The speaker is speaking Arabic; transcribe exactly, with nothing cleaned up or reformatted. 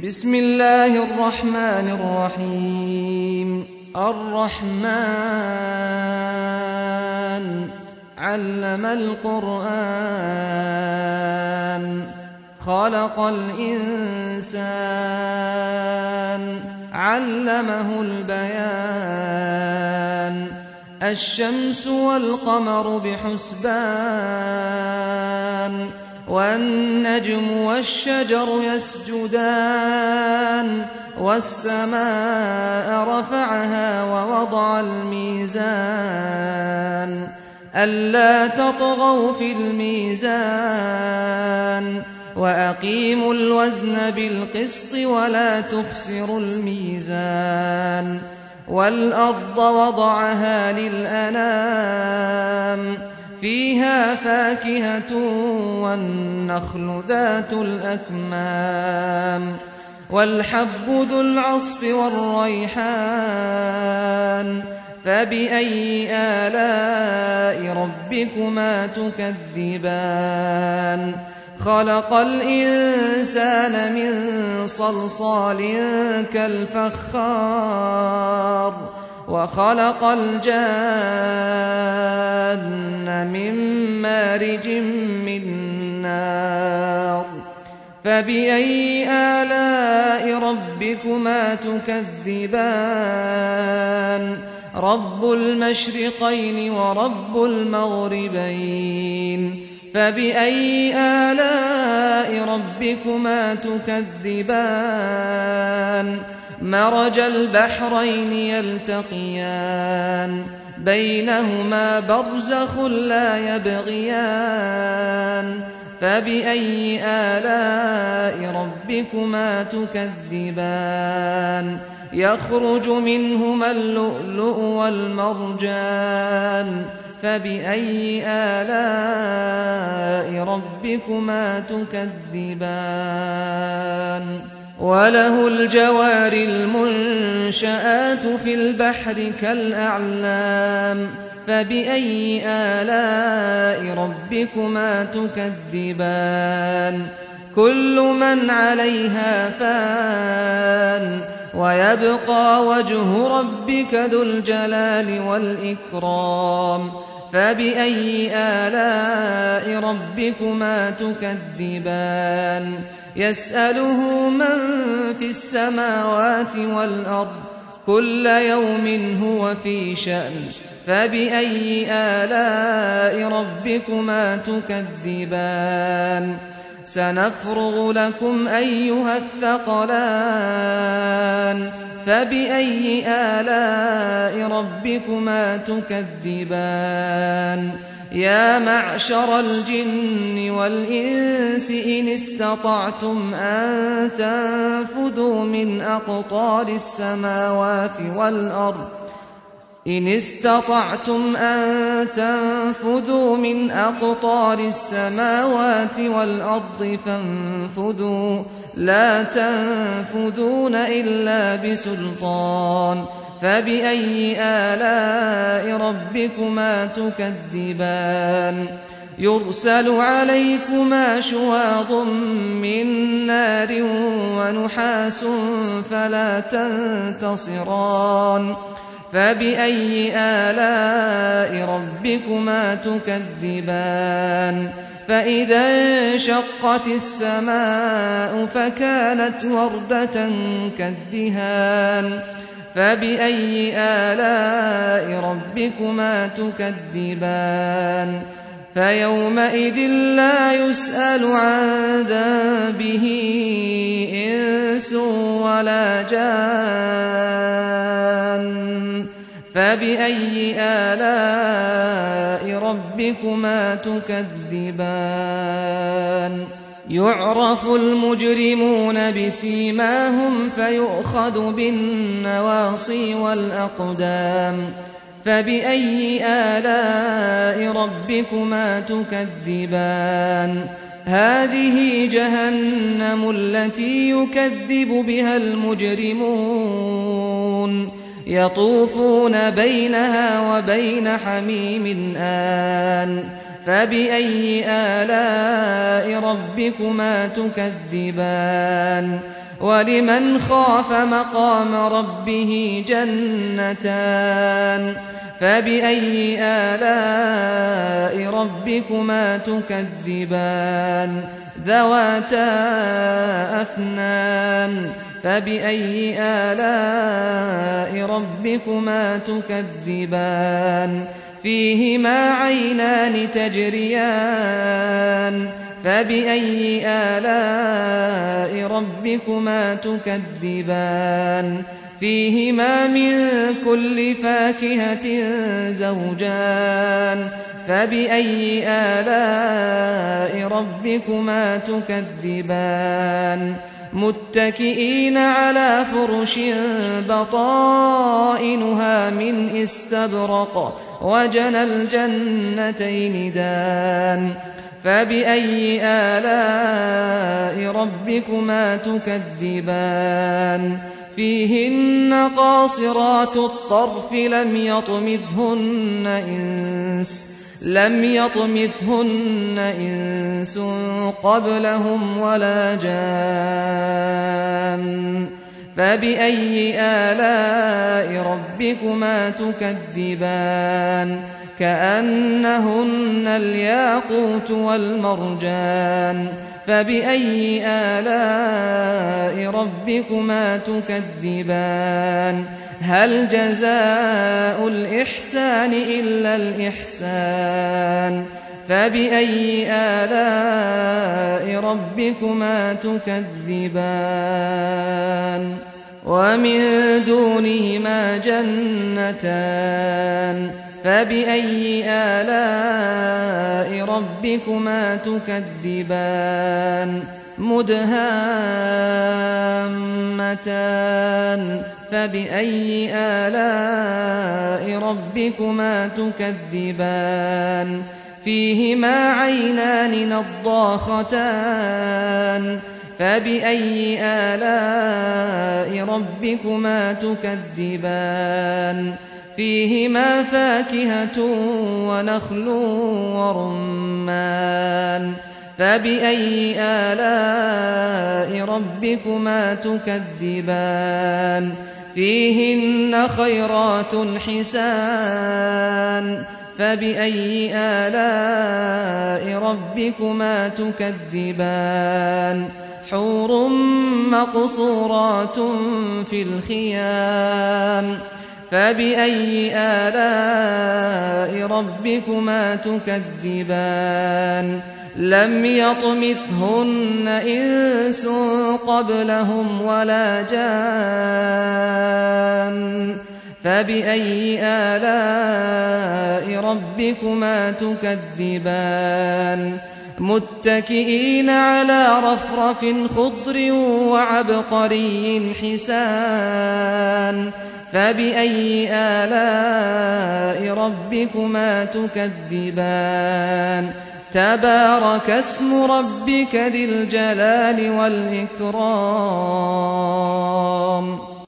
بسم الله الرحمن الرحيم الرحمن علم القرآن خلق الإنسان علمه البيان الشمس والقمر بحسبان والنجم والشجر يسجدان والسماء رفعها ووضع الميزان ألا تطغوا في الميزان وأقيموا الوزن بالقسط ولا تخسروا الميزان والأرض وضعها للأنام فيها فاكهة والنخل ذات الأكمام والحب ذو العصف والريحان فبأي آلاء ربكما تكذبان خلق الإنسان من صلصال كالفخار وخلق الجان من مارج من نار فبأي آلاء ربكما تكذبان رب المشرقين ورب المغربين فبأي آلاء ربكما تكذبان مرج البحرين يلتقيان بينهما برزخ لا يبغيان فبأي آلاء ربكما تكذبان يخرج منهما اللؤلؤ والمرجان فبأي آلاء ربكما تكذبان وله الجوار المنشآت في البحر كالأعلام فبأي آلاء ربكما تكذبان كل من عليها فان ويبقى وجه ربك ذو الجلال والإكرام فبأي آلاء ربكما تكذبان يسأله من في السماوات والأرض كل يوم هو في شأن فبأي آلاء ربكما تكذبان سنفرغ لكم أيها الثقلان فبأي آلاء ربكما تكذبان يا معشر الجن والإنس إن استطعتم أن تنفذوا من أقطار السماوات والأرض إن استطعتم أن تنفذوا من أقطار السماوات والأرض فانفذوا لا تنفذون إلا بسلطان فبأي آلاء ربكما تكذبان يرسل عليكما شواظ من نار ونحاس فلا تنتصران فبأي آلاء ربكما تكذبان فإذا انشقت السماء فكانت وردة كالدهان فبأي آلاء ربكما تكذبان فيومئذ لا يسأل عن ذنبه إنس ولا جان فبأي آلاء ربكما تكذبان يعرف المجرمون بسيماهم فيؤخذ بالنواصي والأقدام فبأي آلاء ربكما تكذبان هذه جهنم التي يكذب بها المجرمون يطوفون بينها وبين حميم آن فبأي آلاء ربكما تكذبان ولمن خاف مقام ربه جنتان فبأي آلاء ربكما تكذبان ذواتا أفنان فبأي آلاء ربكما تكذبان فيهما عينان تجريان فبأي آلاء ربكما تكذبان فيهما من كل فاكهة زوجان فبأي آلاء ربكما تكذبان متكئين على فرش بطائنها من استبرق وجنى الجنتين دان فبأي آلاء ربكما تكذبان فيهن قاصرات الطرف لم يطمثهن إنس لم يطمثهن إنس قبلهم ولا جان فبأي آلاء ربكما تكذبان كأنهن الياقوت والمرجان فبأي آلاء ربكما تكذبان هل جزاء الإحسان إلا الإحسان فبأي آلاء ربكما تكذبان ومن دونهما جنتان فبأي آلاء ربكما تكذبان مدهامتان فبأي آلاء ربكما تكذبان فيهما عينان نضاختان فبأي آلاء ربكما تكذبان فيهما فاكهة ونخل ورمان فبأي آلاء ربكما تكذبان فيهن خيرات حسان فبأي آلاء ربكما تكذبان حور مقصورات في الخيام فبأي آلاء ربكما تكذبان لم يطمثهن إنس قبلهم ولا جان فبأي آلاء ربكما تكذبان متكئين على رفرف خضر وعبقري حسان فبأي آلاء ربكما تكذبان تبارك اسم ربك ذي الجلال والإكرام